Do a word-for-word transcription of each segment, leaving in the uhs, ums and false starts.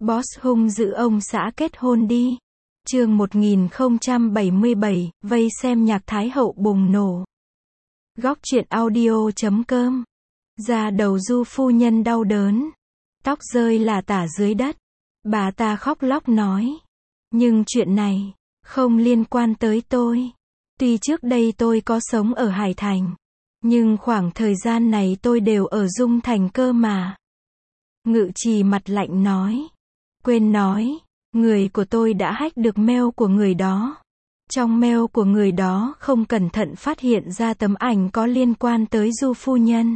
Boss hung dữ ông xã kết hôn đi. Chương một nghìn không trăm bảy mươi bảy, vây xem nhạc Thái hậu bùng nổ. Góc truyện audio chấm com. Da đầu Du phu nhân đau đớn, tóc rơi lả tả dưới đất. Bà ta khóc lóc nói, nhưng chuyện này không liên quan tới tôi. Tuy trước đây tôi có sống ở Hải Thành, nhưng khoảng thời gian này tôi đều ở Dung Thành cơ mà. Ngự trì mặt lạnh nói, quên nói, người của tôi đã hack được mail của người đó. Trong mail của người đó không cẩn thận phát hiện ra tấm ảnh có liên quan tới Du phu nhân.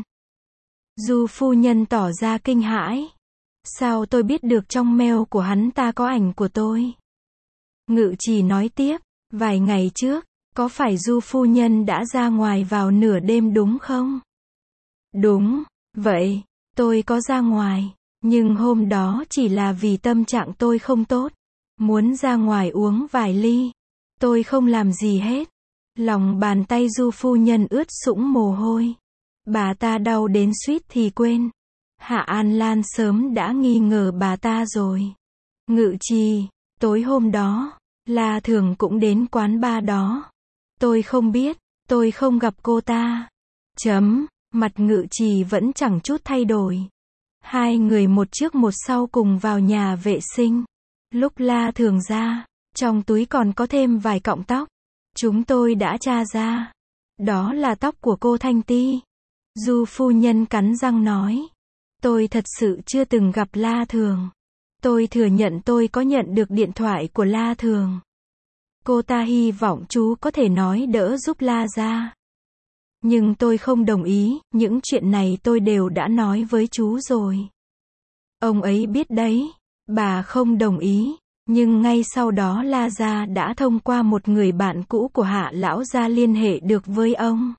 Du phu nhân tỏ ra kinh hãi. Sao tôi biết được trong mail của hắn ta có ảnh của tôi? Ngự trì nói tiếp, vài ngày trước, có phải Du phu nhân đã ra ngoài vào nửa đêm đúng không? Đúng, vậy, tôi có ra ngoài, nhưng hôm đó chỉ là vì tâm trạng tôi không tốt, muốn ra ngoài uống vài ly. Tôi không làm gì hết. Lòng bàn tay Du phu nhân ướt sũng mồ hôi. Bà ta đau đến suýt thì quên. Hạ An Lan sớm đã nghi ngờ bà ta rồi. Ngự trì, tối hôm đó, La Thường cũng đến quán bar đó. Tôi không biết, tôi không gặp cô ta. Chấm, mặt ngự trì vẫn chẳng chút thay đổi. Hai người một trước một sau cùng vào nhà vệ sinh. Lúc La Thường ra, trong túi còn có thêm vài cọng tóc. Chúng tôi đã tra ra. Đó là tóc của cô Thanh Ti. Du phu nhân cắn răng nói. Tôi thật sự chưa từng gặp La Thường. Tôi thừa nhận tôi có nhận được điện thoại của La Thường. Cô ta hy vọng chú có thể nói đỡ giúp La ra. Nhưng tôi không đồng ý, những chuyện này tôi đều đã nói với chú rồi. Ông ấy biết đấy. Bà không đồng ý. Nhưng ngay sau đó La gia đã thông qua một người bạn cũ của Hạ lão gia liên hệ được với ông.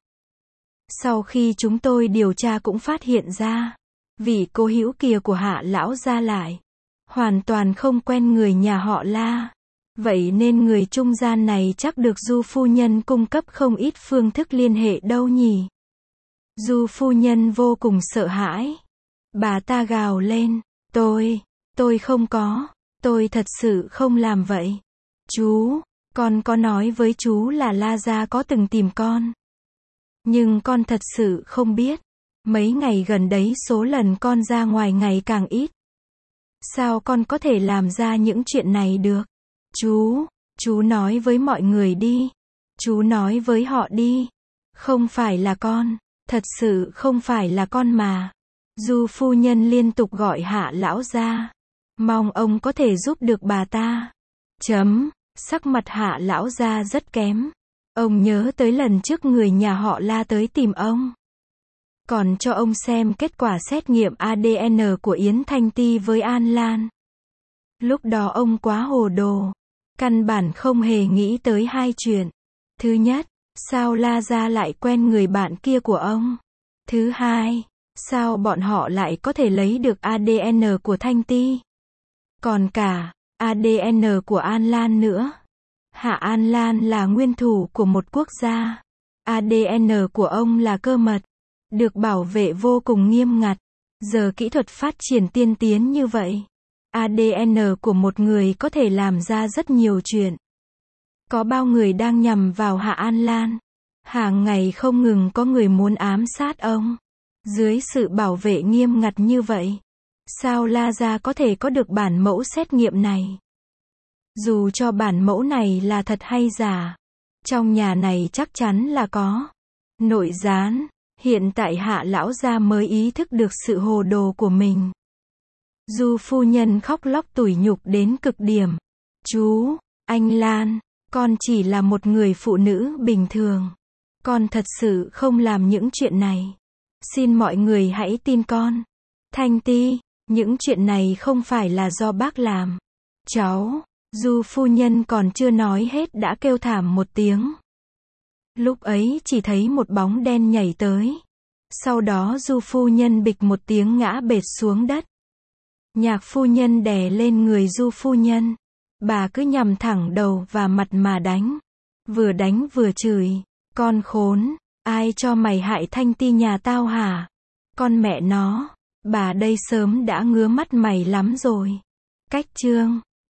Sau khi chúng tôi điều tra cũng phát hiện ra, vị cô hữu kia của Hạ lão gia lại hoàn toàn không quen người nhà họ La. Vậy nên người trung gian này chắc được Du phu nhân cung cấp không ít phương thức liên hệ đâu nhỉ? Du phu nhân vô cùng sợ hãi. Bà ta gào lên, tôi, tôi không có. Tôi thật sự không làm vậy. Chú, con có nói với chú là La gia có từng tìm con. Nhưng con thật sự không biết. Mấy ngày gần đấy số lần con ra ngoài ngày càng ít. Sao con có thể làm ra những chuyện này được? Chú, chú nói với mọi người đi. Chú nói với họ đi. Không phải là con. Thật sự không phải là con mà. Du phu nhân liên tục gọi Hạ lão gia. Mong ông có thể giúp được bà ta. Chấm, sắc mặt Hạ lão gia rất kém. Ông nhớ tới lần trước người nhà họ La tới tìm ông. Còn cho ông xem kết quả xét nghiệm a đê en của Yến Thanh Ti với An Lan. Lúc đó ông quá hồ đồ. Căn bản không hề nghĩ tới hai chuyện. Thứ nhất, sao La gia lại quen người bạn kia của ông? Thứ hai, sao bọn họ lại có thể lấy được a đê en của Thanh Ti? Còn cả a đê en của An Lan nữa. Hạ An Lan là nguyên thủ của một quốc gia. a đê en của ông là cơ mật, được bảo vệ vô cùng nghiêm ngặt. Giờ kỹ thuật phát triển tiên tiến như vậy, a đê en của một người có thể làm ra rất nhiều chuyện. Có bao người đang nhằm vào Hạ An Lan. Hàng ngày không ngừng có người muốn ám sát ông. Dưới sự bảo vệ nghiêm ngặt như vậy, sao La gia có thể có được bản mẫu xét nghiệm này? Dù cho bản mẫu này là thật hay giả, trong nhà này chắc chắn là có nội gián. Hiện tại Hạ lão gia mới ý thức được sự hồ đồ của mình. Du phu nhân khóc lóc tủi nhục đến cực điểm. Chú, anh Lan, con chỉ là một người phụ nữ bình thường. Con thật sự không làm những chuyện này. Xin mọi người hãy tin con. Thanh Ti, những chuyện này không phải là do bác làm. Cháu, Du phu nhân còn chưa nói hết đã kêu thảm một tiếng. Lúc ấy chỉ thấy một bóng đen nhảy tới. Sau đó Du phu nhân bịch một tiếng ngã bệt xuống đất. Nhạc phu nhân đè lên người Du phu nhân. Bà cứ nhằm thẳng đầu và mặt mà đánh. Vừa đánh vừa chửi. Con khốn, ai cho mày hại Thanh Ti nhà tao hả? Con mẹ nó, bà đây sớm đã ngứa mắt mày lắm rồi. Cách chương